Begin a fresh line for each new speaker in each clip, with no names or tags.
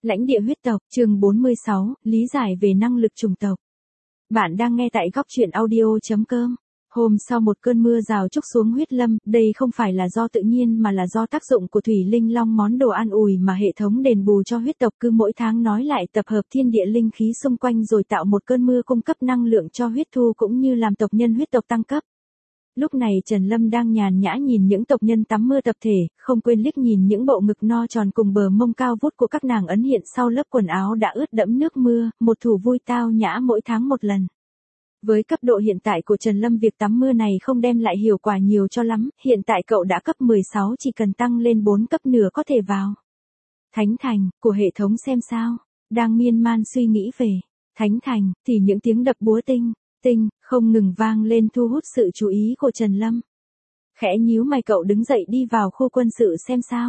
Lãnh địa huyết tộc, chương 46, lý giải về năng lực chủng tộc. Bạn đang nghe tại góc truyện audio.com. Hôm sau một cơn mưa rào trút xuống huyết lâm, đây không phải là do tự nhiên mà là do tác dụng của thủy linh long, món đồ an ủi mà hệ thống đền bù cho huyết tộc cứ mỗi tháng nói lại tập hợp thiên địa linh khí xung quanh rồi tạo một cơn mưa cung cấp năng lượng cho huyết thu cũng như làm tộc nhân huyết tộc tăng cấp. Lúc này Trần Lâm đang nhàn nhã nhìn những tộc nhân tắm mưa tập thể, không quên liếc nhìn những bộ ngực no tròn cùng bờ mông cao vút của các nàng ẩn hiện sau lớp quần áo đã ướt đẫm nước mưa, một thú vui tao nhã mỗi tháng một lần. Với cấp độ hiện tại của Trần Lâm, việc tắm mưa này không đem lại hiệu quả nhiều cho lắm, hiện tại cậu đã cấp 16, chỉ cần tăng lên 4 cấp nữa có thể vào Thánh Thành của hệ thống xem sao. Đang miên man suy nghĩ về Thánh Thành thì những tiếng đập búa tinh không ngừng vang lên thu hút sự chú ý của Trần Lâm. Khẽ nhíu mày cậu đứng dậy đi vào khu quân sự xem sao.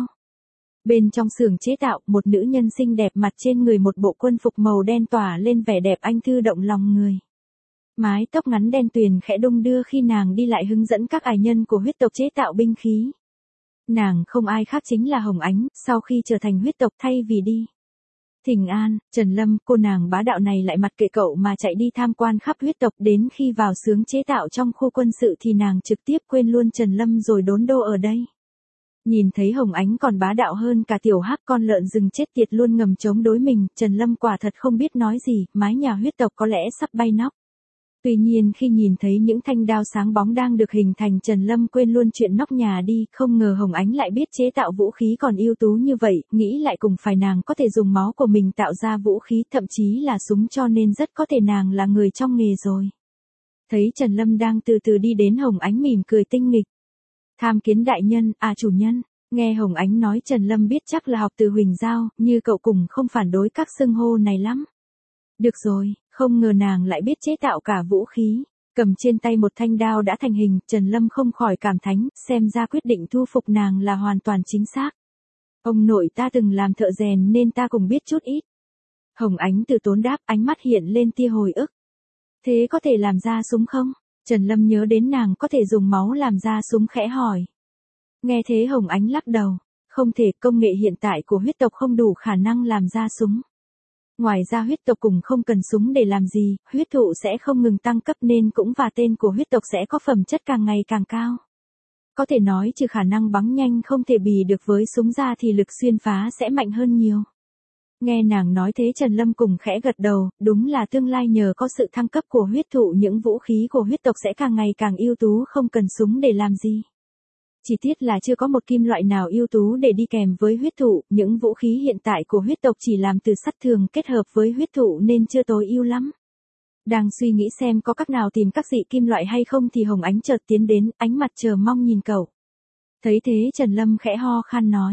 Bên trong xưởng chế tạo, một nữ nhân xinh đẹp mặt trên người một bộ quân phục màu đen tỏa lên vẻ đẹp anh thư động lòng người. Mái tóc ngắn đen tuyền khẽ đung đưa khi nàng đi lại hướng dẫn các ải nhân của huyết tộc chế tạo binh khí. Nàng không ai khác chính là Hồng Ánh, sau khi trở thành huyết tộc thay vì đi thỉnh an, Trần Lâm, cô nàng bá đạo này lại mặc kệ cậu mà chạy đi tham quan khắp huyết tộc, đến khi vào xưởng chế tạo trong khu quân sự thì nàng trực tiếp quên luôn Trần Lâm rồi đốn đô ở đây. Nhìn thấy Hồng Ánh còn bá đạo hơn cả tiểu hắc con lợn rừng chết tiệt luôn ngầm chống đối mình, Trần Lâm quả thật không biết nói gì, mái nhà huyết tộc có lẽ sắp bay nóc. Tuy nhiên khi nhìn thấy những thanh đao sáng bóng đang được hình thành, Trần Lâm quên luôn chuyện nóc nhà đi, không ngờ Hồng Ánh lại biết chế tạo vũ khí còn ưu tú như vậy, nghĩ lại cùng phải nàng có thể dùng máu của mình tạo ra vũ khí, thậm chí là súng, cho nên rất có thể nàng là người trong nghề rồi. Thấy Trần Lâm đang từ từ đi đến, Hồng Ánh mỉm cười tinh nghịch. Tham kiến đại nhân, chủ nhân. Nghe Hồng Ánh nói, Trần Lâm biết chắc là học từ Huỳnh Giao, như cậu cùng không phản đối các xưng hô này lắm. Được rồi, không ngờ nàng lại biết chế tạo cả vũ khí. Cầm trên tay một thanh đao đã thành hình, Trần Lâm không khỏi cảm thán, xem ra quyết định thu phục nàng là hoàn toàn chính xác. Ông nội ta từng làm thợ rèn nên ta cũng biết chút ít. Hồng Ánh từ tốn đáp, ánh mắt hiện lên tia hồi ức. Thế có thể làm ra súng không? Trần Lâm nhớ đến nàng có thể dùng máu làm ra súng khẽ hỏi. Nghe thế Hồng Ánh lắc đầu. Không thể, công nghệ hiện tại của huyết tộc không đủ khả năng làm ra súng. Ngoài ra huyết tộc cùng không cần súng để làm gì, huyết thụ sẽ không ngừng tăng cấp nên cũng và tên của huyết tộc sẽ có phẩm chất càng ngày càng cao. Có thể nói trừ khả năng bắn nhanh không thể bì được với súng ra thì lực xuyên phá sẽ mạnh hơn nhiều. Nghe nàng nói thế Trần Lâm cùng khẽ gật đầu, đúng là tương lai nhờ có sự thăng cấp của huyết thụ những vũ khí của huyết tộc sẽ càng ngày càng ưu tú, không cần súng để làm gì. Chỉ tiếc là chưa có một kim loại nào ưu tú để đi kèm với huyết thụ, những vũ khí hiện tại của huyết tộc chỉ làm từ sắt thường kết hợp với huyết thụ nên chưa tối ưu lắm. Đang suy nghĩ xem có cách nào tìm các dị kim loại hay không thì Hồng Ánh chợt tiến đến, ánh mặt chờ mong nhìn cậu. Thấy thế Trần Lâm khẽ ho khan nói,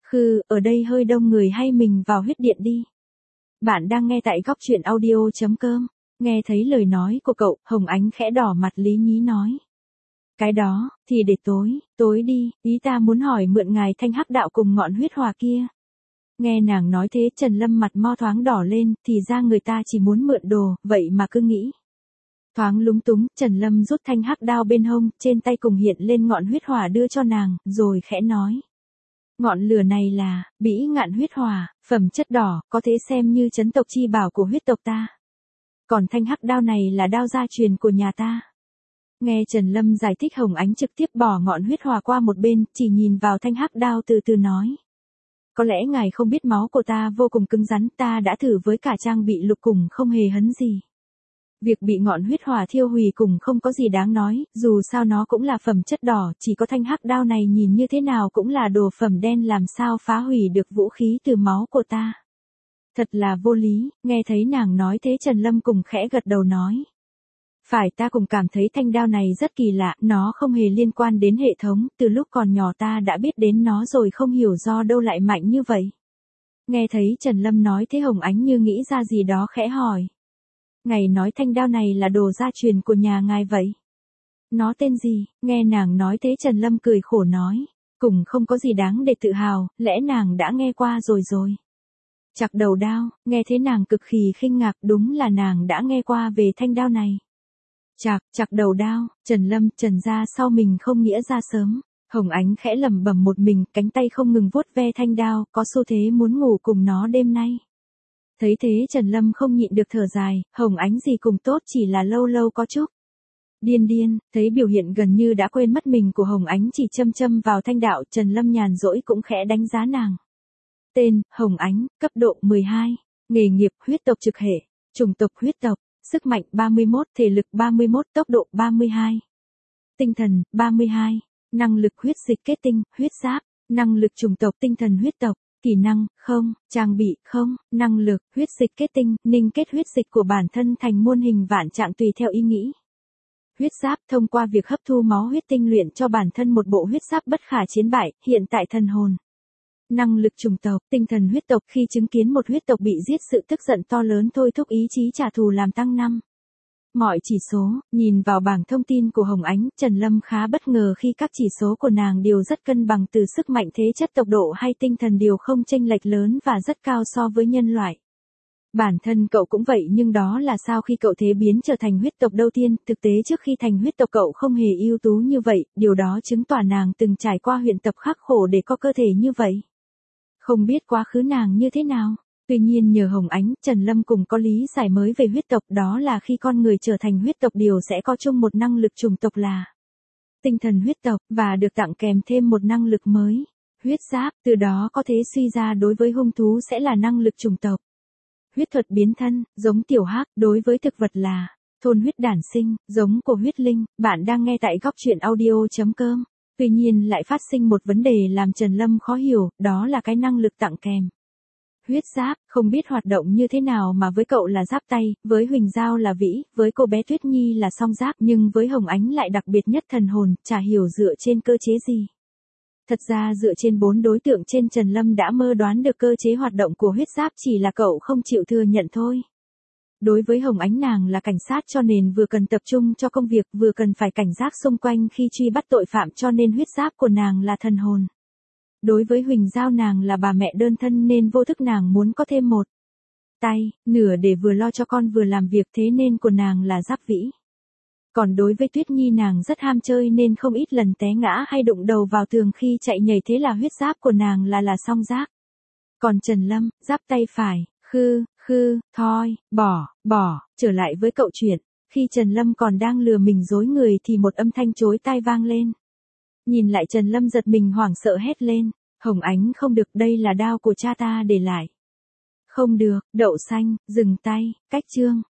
ở đây hơi đông người hay mình vào huyết điện đi. Bạn đang nghe tại góc truyện audio.com, nghe thấy lời nói của cậu, Hồng Ánh khẽ đỏ mặt lý nhí nói. Cái đó, thì để tối đi, ý ta muốn hỏi mượn ngài thanh hắc đạo cùng ngọn huyết hỏa kia. Nghe nàng nói thế Trần Lâm mặt mo thoáng đỏ lên, thì ra người ta chỉ muốn mượn đồ, vậy mà cứ nghĩ. Thoáng lúng túng, Trần Lâm rút thanh hắc đao bên hông, trên tay cùng hiện lên ngọn huyết hỏa đưa cho nàng, rồi khẽ nói. Ngọn lửa này là, bỉ ngạn huyết hỏa, phẩm chất đỏ, có thể xem như trấn tộc chi bảo của huyết tộc ta. Còn thanh hắc đao này là đao gia truyền của nhà ta. Nghe Trần Lâm giải thích Hồng Ánh trực tiếp bỏ ngọn huyết hỏa qua một bên, chỉ nhìn vào thanh hắc đao từ từ nói. Có lẽ ngài không biết máu của ta vô cùng cứng rắn, ta đã thử với cả trang bị lục cùng không hề hấn gì. Việc bị ngọn huyết hỏa thiêu hủy cùng không có gì đáng nói, dù sao nó cũng là phẩm chất đỏ, chỉ có thanh hắc đao này nhìn như thế nào cũng là đồ phẩm đen, làm sao phá hủy được vũ khí từ máu của ta. Thật là vô lý, nghe thấy nàng nói thế Trần Lâm cùng khẽ gật đầu nói. Phải, ta cũng cảm thấy thanh đao này rất kỳ lạ, nó không hề liên quan đến hệ thống, từ lúc còn nhỏ ta đã biết đến nó rồi, không hiểu do đâu lại mạnh như vậy. Nghe thấy Trần Lâm nói thế Hồng Ánh như nghĩ ra gì đó khẽ hỏi. Ngài nói thanh đao này là đồ gia truyền của nhà ngài vậy? Nó tên gì? Nghe nàng nói thế Trần Lâm cười khổ nói. Cùng không có gì đáng để tự hào, lẽ nàng đã nghe qua rồi. Chặt đầu đao, nghe thế nàng cực kỳ khinh ngạc, đúng là nàng đã nghe qua về thanh đao này. Chặt đầu đao, Trần Lâm trần ra sau mình không nghĩa ra sớm. Hồng Ánh khẽ lẩm bẩm một mình, cánh tay không ngừng vuốt ve thanh đao, có xu thế muốn ngủ cùng nó đêm nay. Thấy thế Trần Lâm không nhịn được thở dài, Hồng Ánh gì cùng tốt chỉ là lâu lâu có chút. Điên điên, thấy biểu hiện gần như đã quên mất mình của Hồng Ánh chỉ châm châm vào thanh đạo, Trần Lâm nhàn rỗi cũng khẽ đánh giá nàng. Tên, Hồng Ánh, cấp độ 12, nghề nghiệp huyết tộc trực hệ, chủng tộc huyết tộc, sức mạnh 31, thể lực 31, tốc độ 32. Tinh thần, 32, năng lực huyết dịch kết tinh, huyết giáp, năng lực chủng tộc tinh thần huyết tộc, kỹ năng, không, trang bị, không, năng lực, huyết dịch kết tinh, ninh kết huyết dịch của bản thân thành muôn hình vạn trạng tùy theo ý nghĩ. Huyết giáp thông qua việc hấp thu máu huyết tinh luyện cho bản thân một bộ huyết giáp bất khả chiến bại, hiện tại thần hồn. Năng lực chủng tộc, tinh thần huyết tộc khi chứng kiến một huyết tộc bị giết sự tức giận to lớn thôi thúc ý chí trả thù làm tăng 5. Mọi chỉ số, nhìn vào bảng thông tin của Hồng Ánh, Trần Lâm khá bất ngờ khi các chỉ số của nàng đều rất cân bằng từ sức mạnh thế chất tốc độ hay tinh thần đều không chênh lệch lớn và rất cao so với nhân loại. Bản thân cậu cũng vậy nhưng đó là sao khi cậu thế biến trở thành huyết tộc đầu tiên, thực tế trước khi thành huyết tộc cậu không hề ưu tú như vậy, điều đó chứng tỏ nàng từng trải qua luyện tập khắc khổ để có cơ thể như vậy. Không biết quá khứ nàng như thế nào. Tuy nhiên nhờ Hồng Ánh, Trần Lâm cùng có lý giải mới về huyết tộc, đó là khi con người trở thành huyết tộc đều sẽ có chung một năng lực chủng tộc là tinh thần huyết tộc, và được tặng kèm thêm một năng lực mới, huyết giáp, từ đó có thể suy ra đối với hung thú sẽ là năng lực chủng tộc. Huyết thuật biến thân, giống tiểu hắc, đối với thực vật là thôn huyết đản sinh, giống của huyết linh. Bạn đang nghe tại góc truyện audio.com. Tuy nhiên lại phát sinh một vấn đề làm Trần Lâm khó hiểu, đó là cái năng lực tặng kèm. Huyết giáp, không biết hoạt động như thế nào mà với cậu là giáp tay, với Huỳnh Giao là vĩ, với cô bé Tuyết Nhi là song giáp, nhưng với Hồng Ánh lại đặc biệt nhất thần hồn, chả hiểu dựa trên cơ chế gì. Thật ra dựa trên 4 đối tượng trên Trần Lâm đã mơ đoán được cơ chế hoạt động của huyết giáp, chỉ là cậu không chịu thừa nhận thôi. Đối với Hồng Ánh nàng là cảnh sát cho nên vừa cần tập trung cho công việc vừa cần phải cảnh giác xung quanh khi truy bắt tội phạm cho nên huyết giáp của nàng là thần hồn. Đối với Huỳnh Giao nàng là bà mẹ đơn thân nên vô thức nàng muốn có thêm một tay, nửa để vừa lo cho con vừa làm việc thế nên của nàng là giáp vĩ. Còn đối với Tuyết Nhi nàng rất ham chơi nên không ít lần té ngã hay đụng đầu vào tường khi chạy nhảy thế là huyết giáp của nàng là song giáp. Còn Trần Lâm, giáp tay phải, thôi, bỏ, trở lại với cậu chuyện. Khi Trần Lâm còn đang lừa mình dối người thì một âm thanh chối tai vang lên. Nhìn lại Trần Lâm giật mình hoảng sợ hét lên. Hồng Ánh không được, đây là đao của cha ta để lại. Không được, đậu xanh, dừng tay, cách chương.